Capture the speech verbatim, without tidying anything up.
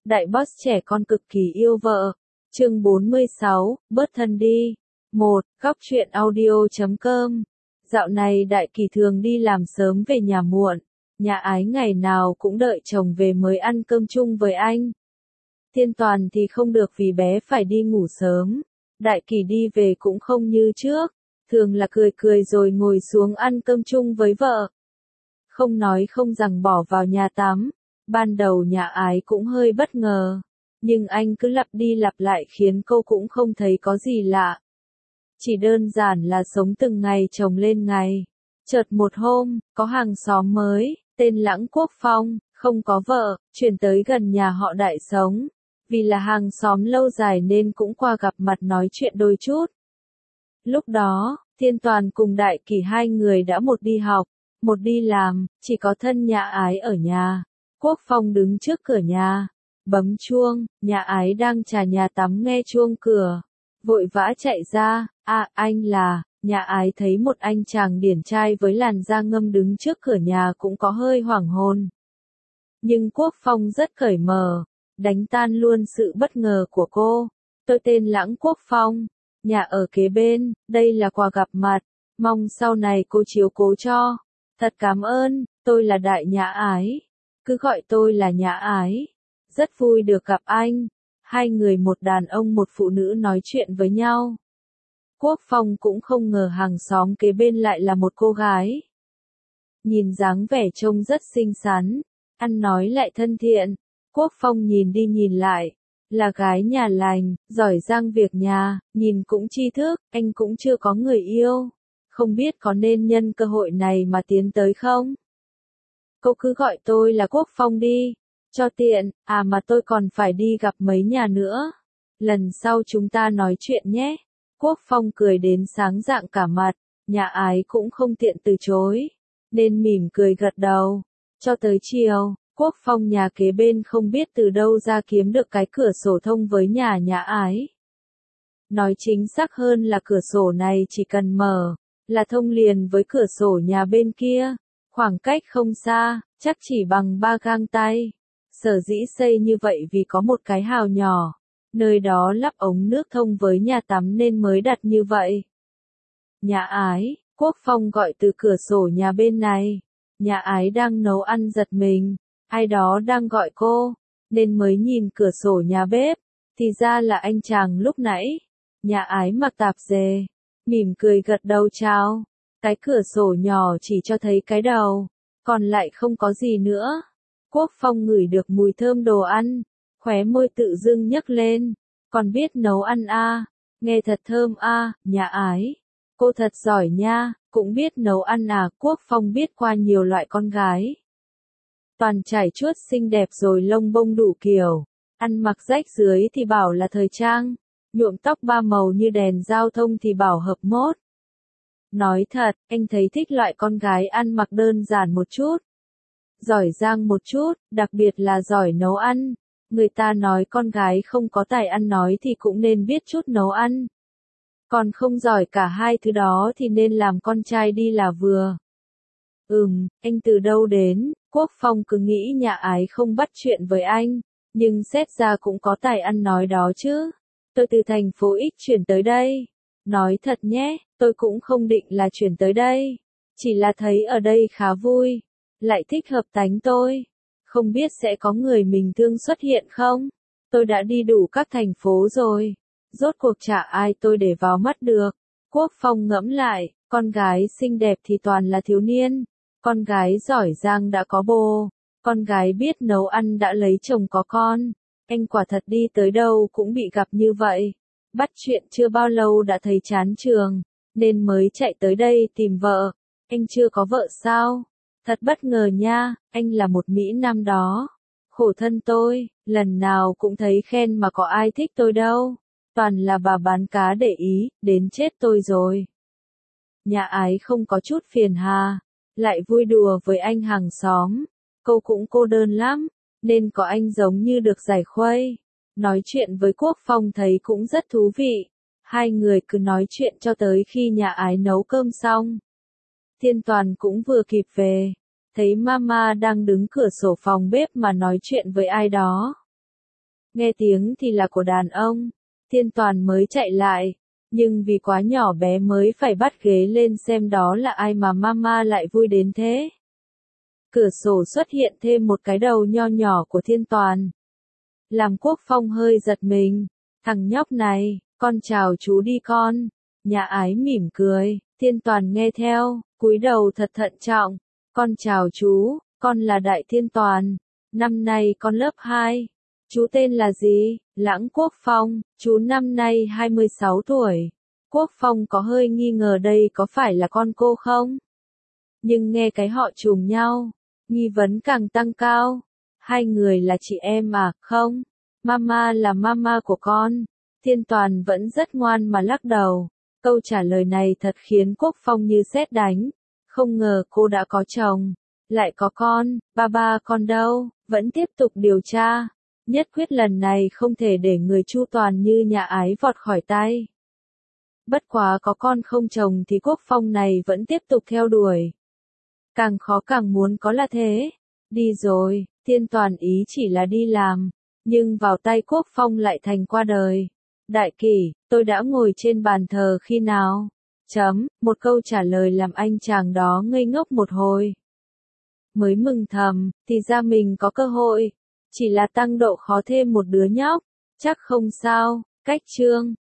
Đại boss trẻ con cực kỳ yêu vợ. Chương bốn mươi sáu, bớt thân đi. một. Góc truyện audio chấm com. Dạo này Đại Kỳ thường đi làm sớm về nhà muộn. Nhà Ái ngày nào cũng đợi chồng về mới ăn cơm chung với anh. Thiên Toàn thì không được vì bé phải đi ngủ sớm. Đại Kỳ đi về cũng không như trước. Thường là cười cười rồi ngồi xuống ăn cơm chung với vợ. Không nói không rằng bỏ vào nhà tắm. Ban đầu nhà Ái cũng hơi bất ngờ. Nhưng anh cứ lặp đi lặp lại khiến cô cũng không thấy có gì lạ. Chỉ đơn giản là sống từng ngày chồng lên ngày. Chợt một hôm, có hàng xóm mới, tên Lãng Quốc Phong, không có vợ, chuyển tới gần nhà họ Đại sống. Vì là hàng xóm lâu dài nên cũng qua gặp mặt nói chuyện đôi chút. Lúc đó, Thiên Toàn cùng Đại Kỳ hai người đã một đi học, một đi làm, chỉ có thân nhà Ái ở nhà. Quốc Phong đứng trước cửa nhà, bấm chuông, nhà Ái đang trà nhà tắm nghe chuông cửa. Vội vã chạy ra, à anh là, nhà Ái thấy một anh chàng điển trai với làn da ngâm đứng trước cửa nhà cũng có hơi hoảng hồn. Nhưng Quốc Phong rất cởi mở, đánh tan luôn sự bất ngờ của cô. Tôi tên Lãng Quốc Phong, nhà ở kế bên, đây là quà gặp mặt, mong sau này cô chiếu cố cho. Thật cảm ơn, tôi là Đại nhà Ái. Cứ gọi tôi là nhà Ái. Rất vui được gặp anh. Hai người một đàn ông một phụ nữ nói chuyện với nhau. Quốc Phong cũng không ngờ hàng xóm kế bên lại là một cô gái. Nhìn dáng vẻ trông rất xinh xắn, ăn nói lại thân thiện. Quốc Phong nhìn đi nhìn lại, là gái nhà lành, giỏi giang việc nhà, nhìn cũng tri thức, anh cũng chưa có người yêu. Không biết có nên nhân cơ hội này mà tiến tới không? Cô cứ gọi tôi là Quốc Phong đi, cho tiện, à mà tôi còn phải đi gặp mấy nhà nữa. Lần sau chúng ta nói chuyện nhé. Quốc Phong cười đến sáng rạng cả mặt, nhà Ái cũng không tiện từ chối, nên mỉm cười gật đầu. Cho tới chiều, Quốc Phong nhà kế bên không biết từ đâu ra kiếm được cái cửa sổ thông với nhà nhà Ái. Nói chính xác hơn là cửa sổ này chỉ cần mở, là thông liền với cửa sổ nhà bên kia. Khoảng cách không xa, chắc chỉ bằng ba gang tay. Sở dĩ xây như vậy vì có một cái hào nhỏ, nơi đó lắp ống nước thông với nhà tắm nên mới đặt như vậy. Nhà Ái, Quốc Phong gọi từ cửa sổ nhà bên này. Nhà Ái đang nấu ăn giật mình, ai đó đang gọi cô, nên mới nhìn cửa sổ nhà bếp, thì ra là anh chàng lúc nãy. Nhà Ái mặc tạp dề, mỉm cười gật đầu chào. Cái cửa sổ nhỏ chỉ cho thấy cái đầu, còn lại không có gì nữa. Quốc Phong ngửi được mùi thơm đồ ăn, khóe môi tự dưng nhấc lên. Còn biết nấu ăn à, nghe thật thơm à, nhà Ái. Cô thật giỏi nha, cũng biết nấu ăn à. Quốc Phong biết qua nhiều loại con gái. Toàn trải chuốt xinh đẹp rồi lông bông đủ kiểu, ăn mặc rách dưới thì bảo là thời trang, nhuộm tóc ba màu như đèn giao thông thì bảo hợp mốt. Nói thật, anh thấy thích loại con gái ăn mặc đơn giản một chút, giỏi giang một chút, đặc biệt là giỏi nấu ăn. Người ta nói con gái không có tài ăn nói thì cũng nên biết chút nấu ăn. Còn không giỏi cả hai thứ đó thì nên làm con trai đi là vừa. Ừm, anh từ đâu đến? Quốc Phong cứ nghĩ nhà Ái không bắt chuyện với anh, nhưng xét ra cũng có tài ăn nói đó chứ. Tôi từ thành phố X chuyển tới đây. Nói thật nhé, tôi cũng không định là chuyển tới đây. Chỉ là thấy ở đây khá vui, lại thích hợp tánh tôi. Không biết sẽ có người mình thương xuất hiện không? Tôi đã đi đủ các thành phố rồi. Rốt cuộc chả ai tôi để vào mắt được. Quốc Phong ngẫm lại, con gái xinh đẹp thì toàn là thiếu niên. Con gái giỏi giang đã có bồ. Con gái biết nấu ăn đã lấy chồng có con. Anh quả thật đi tới đâu cũng bị gặp như vậy. Bắt chuyện chưa bao lâu đã thấy chán trường, nên mới chạy tới đây tìm vợ. Anh chưa có vợ sao? Thật bất ngờ nha, anh là một Mỹ Nam đó. Khổ thân tôi, lần nào cũng thấy khen mà có ai thích tôi đâu. Toàn là bà bán cá để ý, đến chết tôi rồi. Nhà Ái không có chút phiền hà, lại vui đùa với anh hàng xóm. Cô cũng cô đơn lắm, nên có anh giống như được giải khuây. Nói chuyện với Quốc Phong thấy cũng rất thú vị. Hai người cứ nói chuyện cho tới khi nhà Ái nấu cơm xong. Thiên Toàn cũng vừa kịp về, thấy Mama đang đứng cửa sổ phòng bếp mà nói chuyện với ai đó. Nghe tiếng thì là của đàn ông. Thiên Toàn mới chạy lại, nhưng vì quá nhỏ bé mới phải bắt ghế lên xem đó là ai mà mama lại vui đến thế. Cửa sổ xuất hiện thêm một cái đầu nho nhỏ của Thiên Toàn. Làm Quốc Phong hơi giật mình. Thằng nhóc này, con chào chú đi con. Nhà Ái mỉm cười, Thiên Toàn nghe theo, cúi đầu thật thận trọng. Con chào chú, con là Đại Thiên Toàn. Năm nay con lớp hai. Chú tên là gì? Lãng Quốc Phong, chú năm nay hai mươi sáu tuổi. Quốc Phong có hơi nghi ngờ đây có phải là con cô không? Nhưng nghe cái họ trùng nhau, nghi vấn càng tăng cao. Hai người là chị em à? Không, mama là mama của con. Thiên Toàn vẫn rất ngoan mà lắc đầu. Câu trả lời này thật khiến Quốc Phong như sét đánh. Không ngờ cô đã có chồng, lại có con, ba ba con đâu, vẫn tiếp tục điều tra. Nhất quyết lần này không thể để người Chu Toàn như nhà Ái vọt khỏi tay. Bất quá có con không chồng thì Quốc Phong này vẫn tiếp tục theo đuổi. Càng khó càng muốn có là thế. Đi rồi, Thiên Toàn ý chỉ là đi làm, nhưng vào tay Quốc Phong lại thành qua đời. Đại kỷ, tôi đã ngồi trên bàn thờ khi nào? Chấm, một câu trả lời làm anh chàng đó ngây ngốc một hồi. Mới mừng thầm, thì ra mình có cơ hội. Chỉ là tăng độ khó thêm một đứa nhóc. Chắc không sao, cách chương.